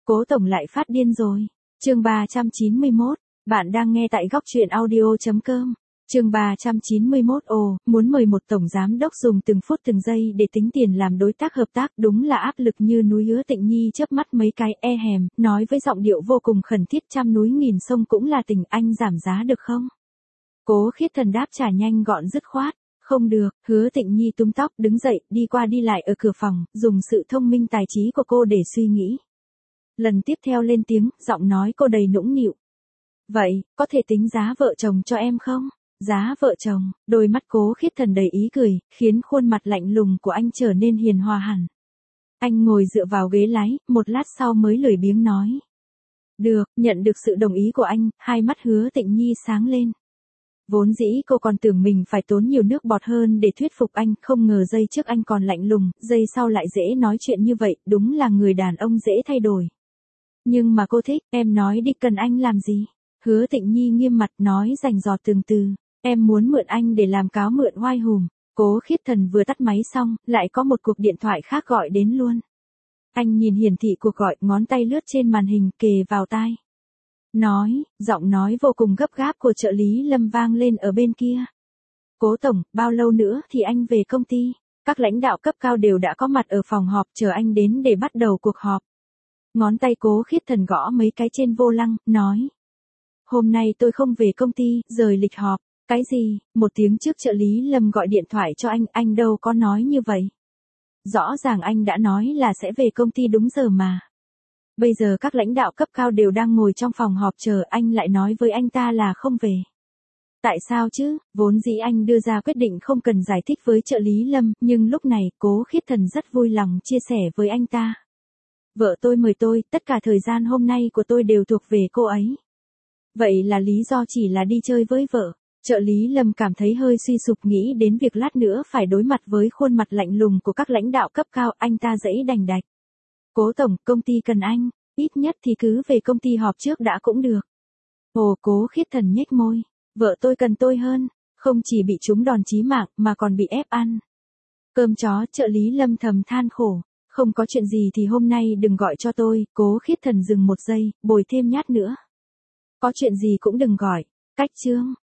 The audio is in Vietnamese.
Cố tổng lại phát điên rồi. Chương 391, bạn đang nghe tại góc truyện audio.com. Chương 391. Muốn mời một tổng giám đốc dùng từng phút từng giây để tính tiền làm đối tác hợp tác, đúng là áp lực như núi. Hứa Tịnh Nhi chớp mắt mấy cái, nói với giọng điệu vô cùng khẩn thiết, trăm núi nghìn sông cũng là tình, anh giảm giá được không? Cố Khiết Thần đáp trả nhanh gọn dứt khoát. Không được. Hứa Tịnh Nhi túm tóc đứng dậy, đi qua đi lại ở cửa phòng, dùng sự thông minh tài trí của cô để suy nghĩ. Lần tiếp theo lên tiếng, giọng nói cô đầy nũng nịu. Vậy, có thể tính giá vợ chồng cho em không? Giá vợ chồng, đôi mắt Cố Khiết Thần đầy ý cười, khiến khuôn mặt lạnh lùng của anh trở nên hiền hòa hẳn. Anh ngồi dựa vào ghế lái, một lát sau mới lười biếng nói. Được, nhận được sự đồng ý của anh, hai mắt Hứa Tịnh Nhi sáng lên. Vốn dĩ cô còn tưởng mình phải tốn nhiều nước bọt hơn để thuyết phục anh, không ngờ giây trước anh còn lạnh lùng, giây sau lại dễ nói chuyện như vậy, đúng là người đàn ông dễ thay đổi. Nhưng mà cô thích, em nói đi, cần anh làm gì? Hứa Tịnh Nhi nghiêm mặt nói rành rọt từng từ, em muốn mượn anh để làm cáo mượn oai hùm. Cố Khiết Thần vừa tắt máy xong, lại có một cuộc điện thoại khác gọi đến luôn. Anh nhìn hiển thị cuộc gọi, ngón tay lướt trên màn hình kề vào tai. Giọng nói vô cùng gấp gáp của trợ lý Lâm vang lên ở bên kia. Cố tổng, bao lâu nữa thì anh về công ty? Các lãnh đạo cấp cao đều đã có mặt ở phòng họp chờ anh đến để bắt đầu cuộc họp. Ngón tay Cố Khiết Thần gõ mấy cái trên vô lăng, nói. Hôm nay tôi không về công ty, rời lịch họp. Cái gì? Một tiếng trước trợ lý Lâm gọi điện thoại cho anh đâu có nói như vậy. Rõ ràng anh đã nói là sẽ về công ty đúng giờ mà. Bây giờ các lãnh đạo cấp cao đều đang ngồi trong phòng họp chờ, anh lại nói với anh ta là không về. Tại sao chứ? Vốn dĩ anh đưa ra quyết định không cần giải thích với trợ lý Lâm, nhưng lúc này Cố Khiết Thần rất vui lòng chia sẻ với anh ta. Vợ tôi mời tôi, tất cả thời gian hôm nay của tôi đều thuộc về cô ấy. Vậy là lý do chỉ là đi chơi với vợ. Trợ lý Lâm cảm thấy hơi suy sụp, nghĩ đến việc lát nữa phải đối mặt với khuôn mặt lạnh lùng của các lãnh đạo cấp cao, anh ta dãy đành đạch. Cố tổng, công ty cần anh, ít nhất thì cứ về công ty họp trước đã cũng được. Cố Khiết Thần nhếch môi, vợ tôi cần tôi hơn, không chỉ bị trúng đòn chí mạng mà còn bị ép ăn cơm chó. Trợ lý Lâm thầm than khổ, không có chuyện gì thì hôm nay đừng gọi cho tôi. Cố Khiết Thần dừng một giây, bồi thêm nhát nữa. Có chuyện gì cũng đừng gọi. Cách chương.